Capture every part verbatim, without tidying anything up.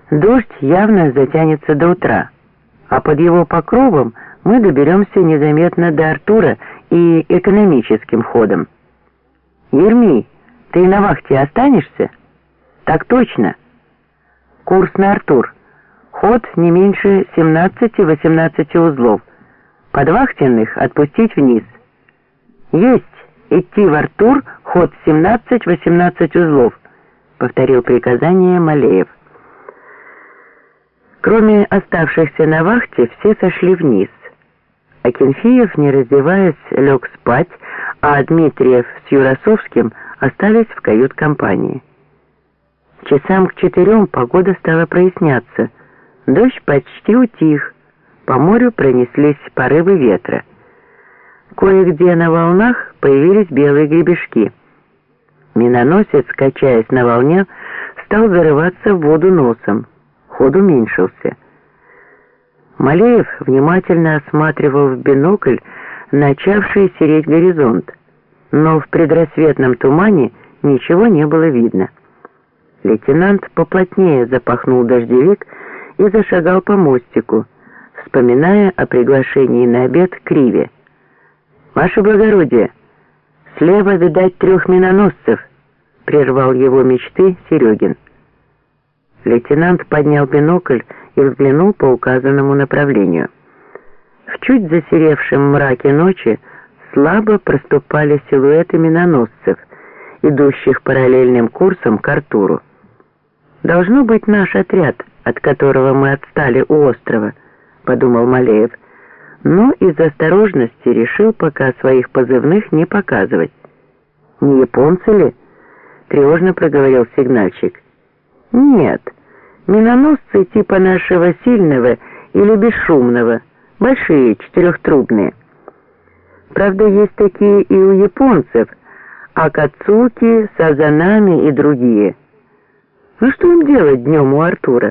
Дождь явно затянется до утра, а под его покровом мы доберемся незаметно до Артура и экономическим ходом. Ермий, ты на вахте останешься? Так точно. Курс на Артур. Ход не меньше семнадцати-восемнадцати узлов. Подвахтенных отпустить вниз. Есть. Идти в Артур, ход семнадцать-восемнадцать узлов, повторил приказание Малеев. Кроме оставшихся на вахте, все сошли вниз. Акинфеев, не раздеваясь, лег спать, а Дмитриев с Юрасовским остались в кают-компании. Часам к четырем погода стала проясняться. Дождь почти утих, по морю пронеслись порывы ветра. Кое-где на волнах появились белые гребешки. Миноносец, качаясь на волне, стал зарываться в воду носом. Ход уменьшился. Малеев внимательно осматривал в бинокль начавший сереть горизонт, но в предрассветном тумане ничего не было видно. Лейтенант поплотнее запахнул дождевик и зашагал по мостику, вспоминая о приглашении на обед к Риве. «Ваше благородие, слева видать трех миноносцев», — прервал его мечты Серегин. Лейтенант поднял бинокль и взглянул по указанному направлению. В чуть засеревшем мраке ночи слабо проступали силуэты миноносцев, идущих параллельным курсом к Артуру. «Должно быть наш отряд, от которого мы отстали у острова», — подумал Малеев, но из осторожности решил пока своих позывных не показывать. «Не японцы ли?» — тревожно проговорил сигнальщик. «Нет, миноносцы типа нашего сильного или бесшумного, большие, четырехтрубные. Правда, есть такие и у японцев, Акацуки, Сазанами и другие. Ну что им делать днем у Артура?»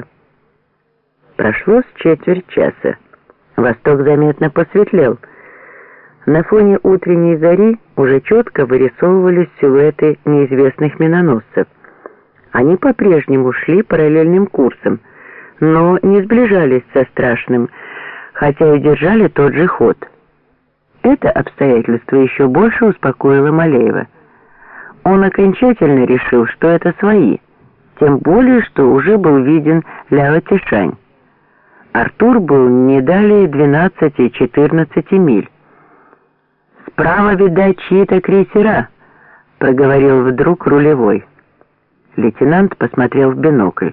Прошло с четверть часа. Восток заметно посветлел. На фоне утренней зари уже четко вырисовывались силуэты неизвестных миноносцев. Они по-прежнему шли параллельным курсом, но не сближались со Страшным, хотя и держали тот же ход. Это обстоятельство еще больше успокоило Малеева. Он окончательно решил, что это свои, тем более, что уже был виден Ляо Тишань. Артур был не далее двенадцати-четырнадцати миль. «Справа видать чьи-то крейсера», — проговорил вдруг рулевой. Лейтенант посмотрел в бинокль.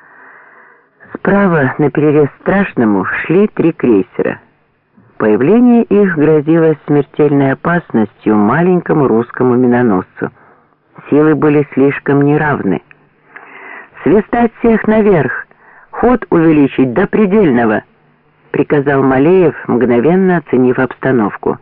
Справа, наперерез Страшному, шли три крейсера. Появление их грозило смертельной опасностью маленькому русскому миноносцу. Силы были слишком неравны. «Свистать всех наверх! Ход увеличить до предельного!» — приказал Малеев, мгновенно оценив обстановку.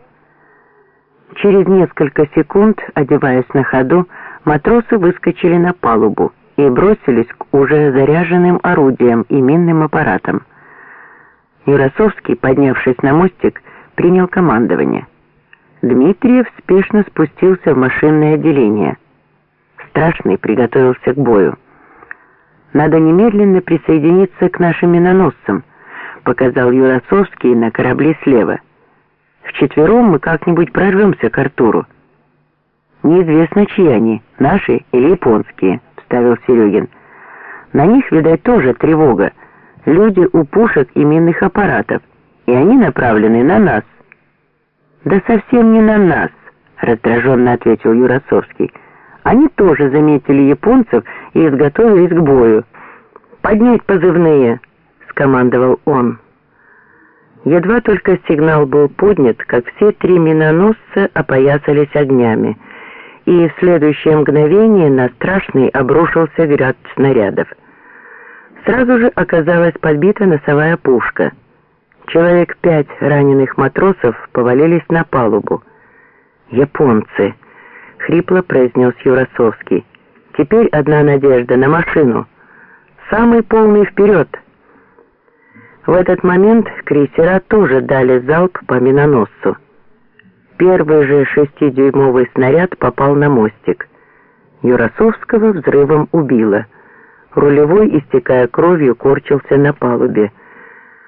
Через несколько секунд, одеваясь на ходу, матросы выскочили на палубу и бросились к уже заряженным орудиям и минным аппаратам. Юрасовский, поднявшись на мостик, принял командование. Дмитриев спешно спустился в машинное отделение. Страшный приготовился к бою. «Надо немедленно присоединиться к нашим миноносцам», — показал Юрасовский на корабли слева. «Вчетвером мы как-нибудь прорвемся к Артуру». «Неизвестно, чьи они, наши или японские», — вставил Серегин. «На них, видать, тоже тревога. Люди у пушек и минных аппаратов, и они направлены на нас». «Да совсем не на нас», — раздраженно ответил Юрасовский. «Они тоже заметили японцев и изготовились к бою». «Поднять позывные», — скомандовал он. Едва только сигнал был поднят, как все три миноносца опоясались огнями, и в следующее мгновение на Страшный обрушился град снарядов. Сразу же оказалась подбита носовая пушка. Человек пять раненых матросов повалились на палубу. «Японцы!» — хрипло произнес Юрасовский. «Теперь одна надежда на машину. Самый полный вперед!» В этот момент крейсера тоже дали залп по миноносцу. Первый же шестидюймовый снаряд попал на мостик. Юрасовского взрывом убило. Рулевой, истекая кровью, корчился на палубе.